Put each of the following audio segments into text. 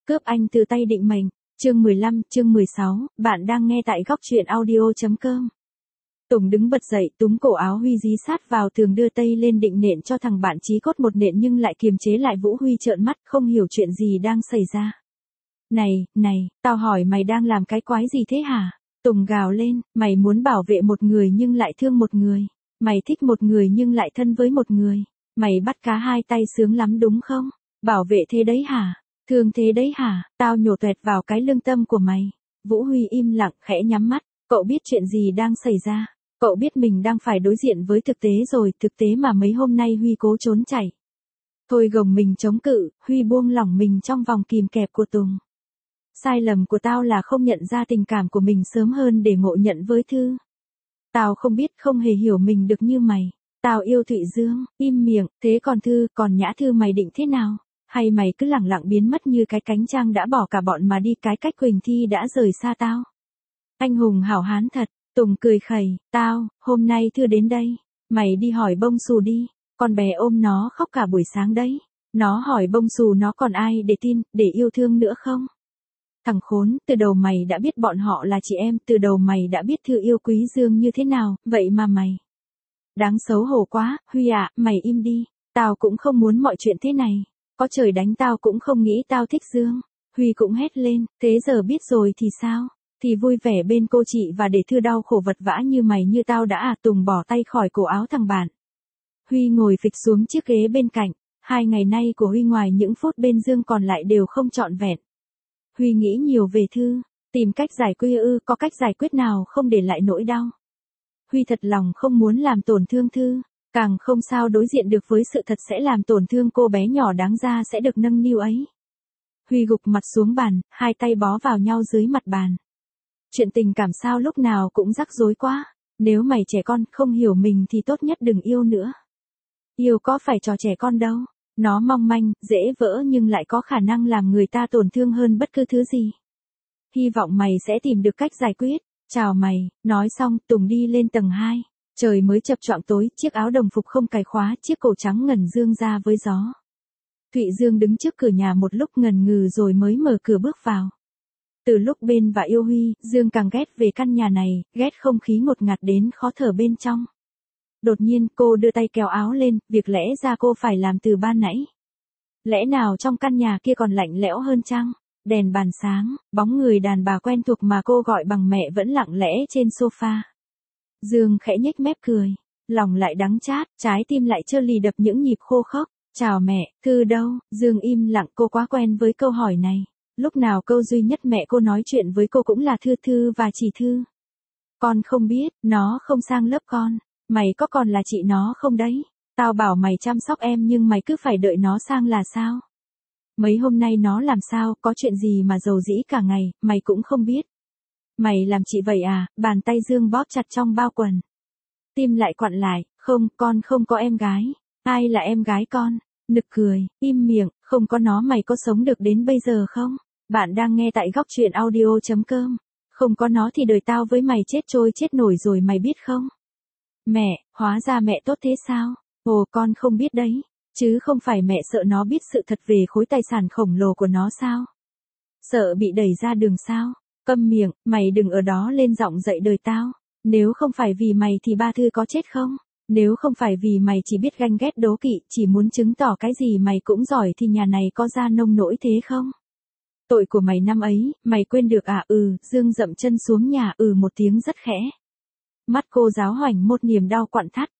Cướp anh từ tay định mệnh, chương 15, chương 16, bạn đang nghe tại góc truyện audio.com. Tùng đứng bật dậy túm cổ áo Huy dí sát vào tường đưa tay lên định nện cho thằng bạn chí cốt một nện nhưng lại kiềm chế lại. Vũ Huy trợn mắt không hiểu chuyện gì đang xảy ra. Này, tao hỏi mày đang làm cái quái gì thế hả? Tùng gào lên, mày muốn bảo vệ một người nhưng lại thương một người. Mày thích một người nhưng lại thân với một người. Mày bắt cá hai tay sướng lắm đúng không? Bảo vệ thế đấy hả? Thương thế đấy hả? Tao nhổ toẹt vào cái lương tâm của mày. Vũ Huy im lặng khẽ nhắm mắt. Cậu biết chuyện gì đang xảy ra. Cậu biết mình đang phải đối diện với thực tế rồi. Thực tế mà mấy hôm nay Huy cố trốn chạy. Thôi gồng mình chống cự. Huy buông lỏng mình trong vòng kìm kẹp của Tùng. Sai lầm của tao là không nhận ra tình cảm của mình sớm hơn để ngộ nhận với Thư. Tao không biết không hề hiểu mình được như mày. Tao yêu Thụy Dương. Im miệng. Thế còn Thư, còn Nhã Thư mày định thế nào? Hay mày cứ lẳng lặng biến mất như cái cánh trang đã bỏ cả bọn mà đi? Cái cách Quỳnh Thi đã rời xa tao. Anh hùng hảo hán thật. Tùng cười khẩy. Hôm nay Thư đến đây. Mày đi hỏi Bông Xù đi. Con bé ôm nó khóc cả buổi sáng đấy. Nó hỏi Bông Xù nó còn ai để tin, để yêu thương nữa không? Thằng khốn, từ đầu mày đã biết bọn họ là chị em, từ đầu mày đã biết Thư yêu Quý Dương như thế nào, vậy mà mày. Đáng xấu hổ quá, Huy ạ, mày im đi. Tao cũng không muốn mọi chuyện thế này. Có trời đánh tao cũng không nghĩ tao thích Dương. Huy cũng hét lên, thế giờ biết rồi thì sao? Thì vui vẻ bên cô chị và để Thư đau khổ vật vã như mày như tao đã à? Tùng bỏ tay khỏi cổ áo thằng bạn. Huy ngồi phịch xuống chiếc ghế bên cạnh. 2 ngày nay của Huy ngoài những phút bên Dương còn lại đều không trọn vẹn. Huy nghĩ nhiều về Thư, tìm cách giải quyết có cách giải quyết nào không để lại nỗi đau. Huy thật lòng không muốn làm tổn thương Thư, càng không sao đối diện được với sự thật sẽ làm tổn thương cô bé nhỏ đáng ra sẽ được nâng niu ấy. Huy gục mặt xuống bàn, hai tay bó vào nhau dưới mặt bàn. Chuyện tình cảm sao lúc nào cũng rắc rối quá, nếu mày trẻ con không hiểu mình thì tốt nhất đừng yêu nữa. Yêu có phải trò trẻ con đâu. Nó mong manh, dễ vỡ nhưng lại có khả năng làm người ta tổn thương hơn bất cứ thứ gì. Hy vọng mày sẽ tìm được cách giải quyết. Chào mày, nói xong Tùng đi lên tầng 2. Trời mới chập choạng tối, chiếc áo đồng phục không cài khóa, chiếc cổ trắng ngần dương ra với gió. Thụy Dương đứng trước cửa nhà một lúc ngần ngừ rồi mới mở cửa bước vào. Từ lúc bên và yêu Huy, Dương càng ghét về căn nhà này, ghét không khí ngột ngạt đến khó thở bên trong. Đột nhiên cô đưa tay kéo áo lên, việc lẽ ra cô phải làm từ ban nãy. Lẽ nào trong căn nhà kia còn lạnh lẽo hơn chăng? Đèn bàn sáng, bóng người đàn bà quen thuộc mà cô gọi bằng mẹ vẫn lặng lẽ trên sofa. Dương khẽ nhếch mép cười, lòng lại đắng chát, trái tim lại trơ lì đập những nhịp khô khốc. Chào mẹ, Thư đâu? Dương im lặng, cô quá quen với câu hỏi này. Lúc nào câu duy nhất mẹ cô nói chuyện với cô cũng là Thư Thư và chỉ Thư. Con không biết, nó không sang lớp con. Mày có còn là chị nó không đấy? Tao bảo mày chăm sóc em nhưng mày cứ phải đợi nó sang là sao? Mấy hôm nay nó làm sao, có chuyện gì mà dầu dĩ cả ngày, mày cũng không biết. Mày làm chị vậy à? Bàn tay Dương bóp chặt trong bao quần. Tim lại quặn lại, không, con không có em gái. Ai là em gái con? Nực cười, im miệng, không có nó mày có sống được đến bây giờ không? Bạn đang nghe tại góc truyện audio.com. Không có nó thì đời tao với mày chết trôi chết nổi rồi mày biết không? Mẹ, hóa ra mẹ tốt thế sao? Ồ, con không biết đấy. Chứ không phải mẹ sợ nó biết sự thật về khối tài sản khổng lồ của nó sao? Sợ bị đẩy ra đường sao? Câm miệng, mày đừng ở đó lên giọng dạy đời tao. Nếu không phải vì mày thì ba Thư có chết không? Nếu không phải vì mày chỉ biết ganh ghét đố kỵ, chỉ muốn chứng tỏ cái gì mày cũng giỏi thì nhà này có ra nông nỗi thế không? Tội của mày năm ấy, mày quên được à? Dương dậm chân xuống nhà một tiếng rất khẽ. Mắt cô giáo hoành một niềm đau quặn thắt.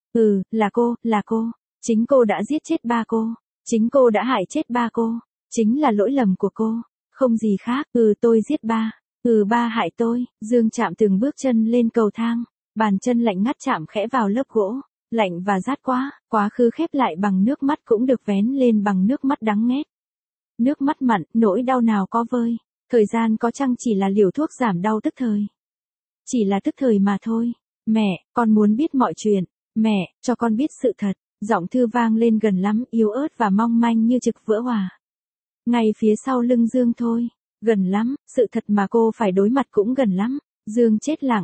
Là cô. Chính cô đã giết chết ba cô. Chính cô đã hại chết ba cô. Chính là lỗi lầm của cô. Không gì khác. Tôi giết ba. Ba hại tôi. Dương chạm từng bước chân lên cầu thang. Bàn chân lạnh ngắt chạm khẽ vào lớp gỗ. Lạnh và rát quá. Quá khứ khép lại bằng nước mắt cũng được vén lên bằng nước mắt đắng nghét. Nước mắt mặn, nỗi đau nào có vơi. Thời gian có chăng chỉ là liều thuốc giảm đau tức thời. Chỉ là tức thời mà thôi. Mẹ, con muốn biết mọi chuyện. Mẹ, cho con biết sự thật. Giọng Thư vang lên gần lắm, yếu ớt và mong manh như trực vỡ hòa. Ngay phía sau lưng Dương thôi. Gần lắm, sự thật mà cô phải đối mặt cũng gần lắm. Dương chết lặng,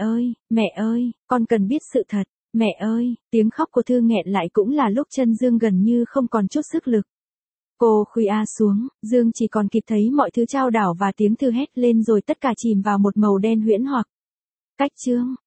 mẹ ơi, con cần biết sự thật. Mẹ ơi, tiếng khóc của Thư nghẹn lại cũng là lúc chân Dương gần như không còn chút sức lực. Cô khuya xuống, Dương chỉ còn kịp thấy mọi thứ trao đảo và tiếng thư hét lên rồi tất cả chìm vào một màu đen huyễn hoặc. Cách chương